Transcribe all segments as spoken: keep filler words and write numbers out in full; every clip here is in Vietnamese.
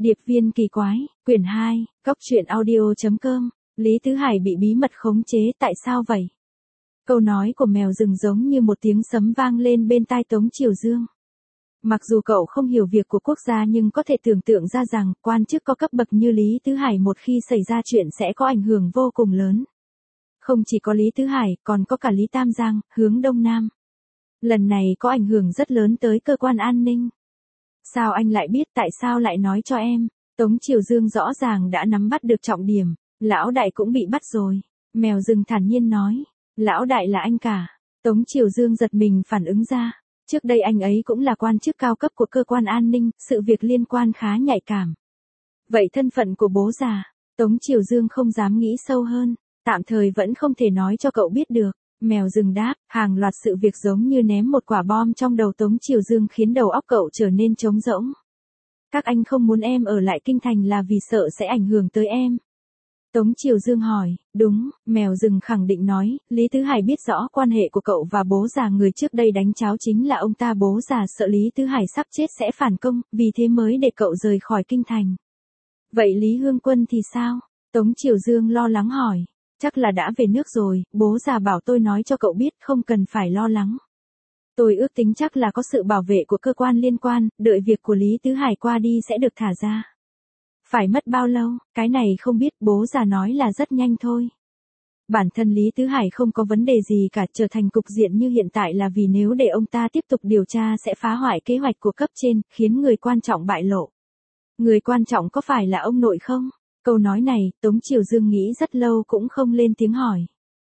Điệp viên kỳ quái, quyển hai, Cóc truyện audio chấm com, Lý Tứ Hải bị bí mật khống chế tại sao vậy? Câu nói của mèo rừng giống như một tiếng sấm vang lên bên tai Tống Triều Dương. Mặc dù cậu không hiểu việc của quốc gia nhưng có thể tưởng tượng ra rằng quan chức có cấp bậc như Lý Tứ Hải một khi xảy ra chuyện sẽ có ảnh hưởng vô cùng lớn. Không chỉ có Lý Tứ Hải, còn có cả Lý Tam Giang, hướng Đông Nam. Lần này có ảnh hưởng rất lớn tới cơ quan an ninh. Sao anh lại biết, tại sao lại nói cho em? Tống Triều Dương rõ ràng đã nắm bắt được trọng điểm. Lão đại cũng bị bắt rồi. Mèo rừng thản nhiên nói. Lão đại là anh cả. Tống Triều Dương giật mình phản ứng ra. Trước đây anh ấy cũng là quan chức cao cấp của cơ quan an ninh, sự việc liên quan khá nhạy cảm. Vậy thân phận của bố già? Tống Triều Dương không dám nghĩ sâu hơn. Tạm thời vẫn không thể nói cho cậu biết được. Mèo rừng đáp, hàng loạt sự việc giống như ném một quả bom trong đầu Tống Triều Dương khiến đầu óc cậu trở nên trống rỗng. Các anh không muốn em ở lại kinh thành là vì sợ sẽ ảnh hưởng tới em. Tống Triều Dương hỏi, đúng, mèo rừng khẳng định nói, Lý Tứ Hải biết rõ quan hệ của cậu và bố già, người trước đây đánh cháo chính là ông ta. Bố già sợ Lý Tứ Hải sắp chết sẽ phản công, vì thế mới để cậu rời khỏi kinh thành. Vậy Lý Hương Quân thì sao? Tống Triều Dương lo lắng hỏi. Chắc là đã về nước rồi, bố già bảo tôi nói cho cậu biết không cần phải lo lắng. Tôi ước tính chắc là có sự bảo vệ của cơ quan liên quan, đợi việc của Lý Tứ Hải qua đi sẽ được thả ra. Phải mất bao lâu, cái này không biết, bố già nói là rất nhanh thôi. Bản thân Lý Tứ Hải không có vấn đề gì cả, trở thành cục diện như hiện tại là vì nếu để ông ta tiếp tục điều tra sẽ phá hoại kế hoạch của cấp trên, khiến người quan trọng bại lộ. Người quan trọng có phải là ông nội không? Câu nói này, Tống Triều Dương nghĩ rất lâu cũng không lên tiếng hỏi.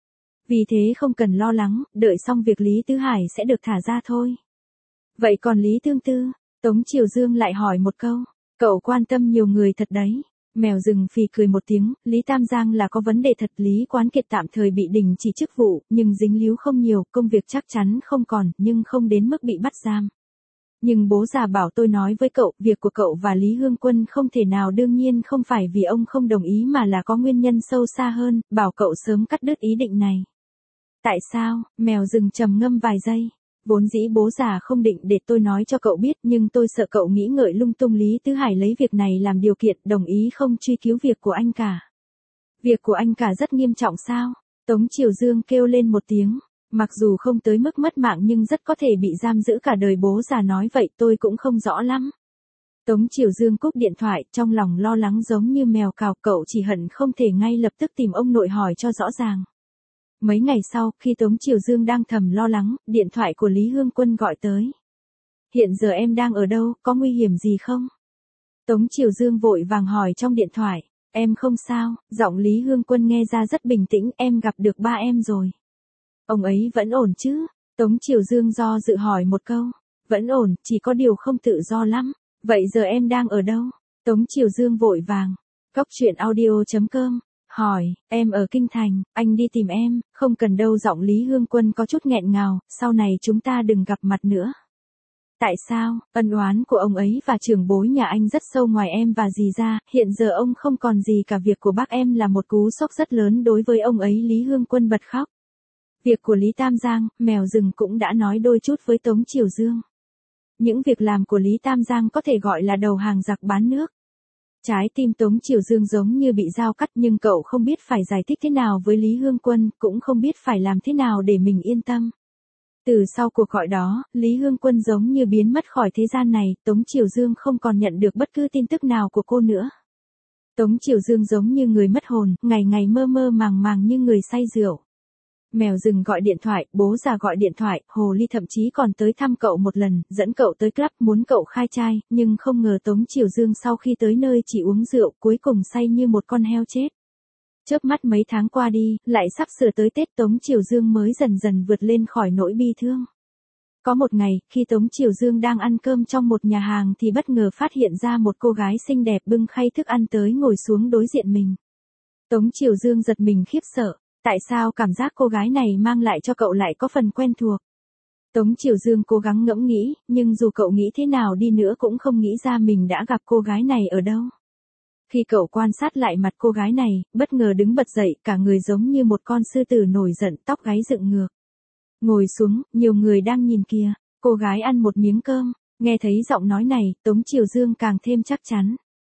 Vì thế không cần lo lắng, đợi xong việc Lý Tứ Hải sẽ được thả ra thôi. Vậy còn Lý Tương Tư? Tống Triều Dương lại hỏi một câu. Cậu quan tâm nhiều người thật đấy. Mèo rừng phì cười một tiếng, Lý Tam Giang là có vấn đề thật. Lý Quán Kiệt tạm thời bị đình chỉ chức vụ, nhưng dính líu không nhiều, công việc chắc chắn không còn, nhưng không đến mức bị bắt giam. Nhưng bố già bảo tôi nói với cậu, việc của cậu và Lý Hương Quân không thể nào, đương nhiên không phải vì ông không đồng ý mà là có nguyên nhân sâu xa hơn, bảo cậu sớm cắt đứt ý định này. Tại sao? Mèo rừng trầm ngâm vài giây. Vốn dĩ bố già không định để tôi nói cho cậu biết, nhưng tôi sợ cậu nghĩ ngợi lung tung. Lý Tứ Hải lấy việc này làm điều kiện, đồng ý không truy cứu việc của anh cả. Việc của anh cả rất nghiêm trọng sao? Tống Triều Dương kêu lên một tiếng. Mặc dù không tới mức mất mạng nhưng rất có thể bị giam giữ cả đời. Bố già nói vậy tôi cũng không rõ lắm. Tống Triều Dương cúp điện thoại, trong lòng lo lắng giống như mèo cào, cậu chỉ hận không thể ngay lập tức tìm ông nội hỏi cho rõ ràng. Mấy ngày sau, khi Tống Triều Dương đang thầm lo lắng, điện thoại của Lý Hương Quân gọi tới. Hiện giờ em đang ở đâu, có nguy hiểm gì không? Tống Triều Dương vội vàng hỏi trong điện thoại. Em không sao, giọng Lý Hương Quân nghe ra rất bình tĩnh, em gặp được ba em rồi. Ông ấy vẫn ổn chứ? Tống Triều Dương do dự hỏi một câu. Vẫn ổn, chỉ có điều không tự do lắm. Vậy giờ em đang ở đâu? Tống Triều Dương vội vàng. Cóc truyện audio chấm com. Hỏi, em ở kinh thành, anh đi tìm em, không cần đâu. Giọng Lý Hương Quân có chút nghẹn ngào, sau này chúng ta đừng gặp mặt nữa. Tại sao? Ân oán của ông ấy và trưởng bối nhà anh rất sâu, ngoài em và dì ra, hiện giờ ông không còn gì cả. Việc của bác em là một cú sốc rất lớn đối với ông ấy. Lý Hương Quân bật khóc. Việc của Lý Tam Giang, mèo rừng cũng đã nói đôi chút với Tống Triều Dương. Những việc làm của Lý Tam Giang có thể gọi là đầu hàng giặc bán nước. Trái tim Tống Triều Dương giống như bị dao cắt, nhưng cậu không biết phải giải thích thế nào với Lý Hương Quân, cũng không biết phải làm thế nào để mình yên tâm. Từ sau cuộc gọi đó, Lý Hương Quân giống như biến mất khỏi thế gian này, Tống Triều Dương không còn nhận được bất cứ tin tức nào của cô nữa. Tống Triều Dương giống như người mất hồn, ngày ngày mơ mơ màng màng như người say rượu. Mèo rừng gọi điện thoại, bố già gọi điện thoại, Hồ Ly thậm chí còn tới thăm cậu một lần, dẫn cậu tới club muốn cậu khai trai, nhưng không ngờ Tống Triều Dương sau khi tới nơi chỉ uống rượu, cuối cùng say như một con heo chết. Chớp mắt mấy tháng qua đi, lại sắp sửa tới Tết, Tống Triều Dương mới dần dần vượt lên khỏi nỗi bi thương. Có một ngày, khi Tống Triều Dương đang ăn cơm trong một nhà hàng thì bất ngờ phát hiện ra một cô gái xinh đẹp bưng khay thức ăn tới ngồi xuống đối diện mình. Tống Triều Dương giật mình khiếp sợ. Tại sao cảm giác cô gái này mang lại cho cậu lại có phần quen thuộc? Tống Triều Dương cố gắng ngẫm nghĩ, nhưng dù cậu nghĩ thế nào đi nữa cũng không nghĩ ra mình đã gặp cô gái này ở đâu. Khi cậu quan sát lại mặt cô gái này, bất ngờ đứng bật dậy, cả người giống như một con sư tử nổi giận, tóc gáy dựng ngược. Ngồi xuống, nhiều người đang nhìn kìa. Cô gái ăn một miếng cơm, nghe thấy giọng nói này, Tống Triều Dương càng thêm chắc chắn.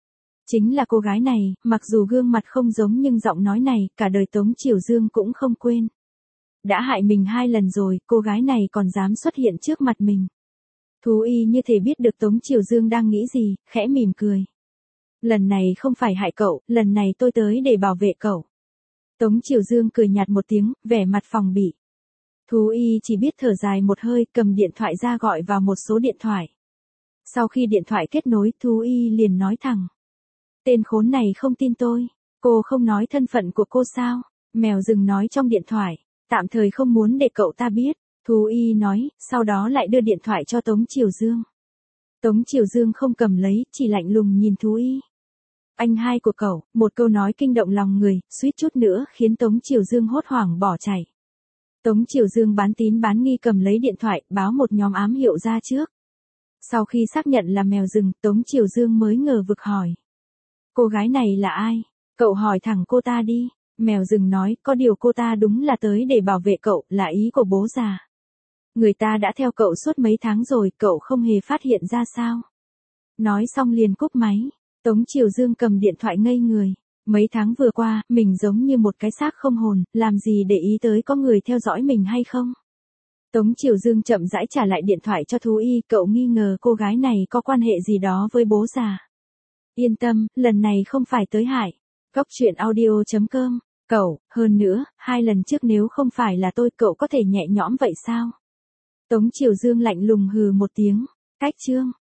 Chính là cô gái này, mặc dù gương mặt không giống nhưng giọng nói này, cả đời Tống Triều Dương cũng không quên. Đã hại mình hai lần rồi, cô gái này còn dám xuất hiện trước mặt mình. Thú y như thể biết được Tống Triều Dương đang nghĩ gì, khẽ mỉm cười. Lần này không phải hại cậu, lần này tôi tới để bảo vệ cậu. Tống Triều Dương cười nhạt một tiếng, vẻ mặt phòng bị. Thú y chỉ biết thở dài một hơi, cầm điện thoại ra gọi vào một số điện thoại. Sau khi điện thoại kết nối, thú y liền nói thẳng. Tên khốn này không tin tôi, cô không nói thân phận của cô sao? Mèo rừng nói trong điện thoại, tạm thời không muốn để cậu ta biết. Thú y nói, sau đó lại đưa điện thoại cho Tống Triều Dương. Tống Triều Dương không cầm lấy, chỉ lạnh lùng nhìn thú y. Anh hai của cậu, một câu nói kinh động lòng người, suýt chút nữa khiến Tống Triều Dương hốt hoảng bỏ chạy. Tống Triều Dương bán tín bán nghi cầm lấy điện thoại, báo một nhóm ám hiệu ra trước. Sau khi xác nhận là mèo rừng, Tống Triều Dương mới ngờ vực hỏi. Cô gái này là ai? Cậu hỏi thẳng cô ta đi. Mèo rừng nói, có điều cô ta đúng là tới để bảo vệ cậu, là ý của bố già. Người ta đã theo cậu suốt mấy tháng rồi, cậu không hề phát hiện ra sao? Nói xong liền cúp máy. Tống Triều Dương cầm điện thoại ngây người. Mấy tháng vừa qua, mình giống như một cái xác không hồn, làm gì để ý tới có người theo dõi mình hay không? Tống Triều Dương chậm rãi trả lại điện thoại cho thú y, cậu nghi ngờ cô gái này có quan hệ gì đó với bố già. Yên tâm, lần này không phải tới hại. Góc truyện audio chấm com, cậu, hơn nữa, hai lần trước nếu không phải là tôi cậu có thể nhẹ nhõm vậy sao? Tống Triều Dương lạnh lùng hừ một tiếng, cách chương.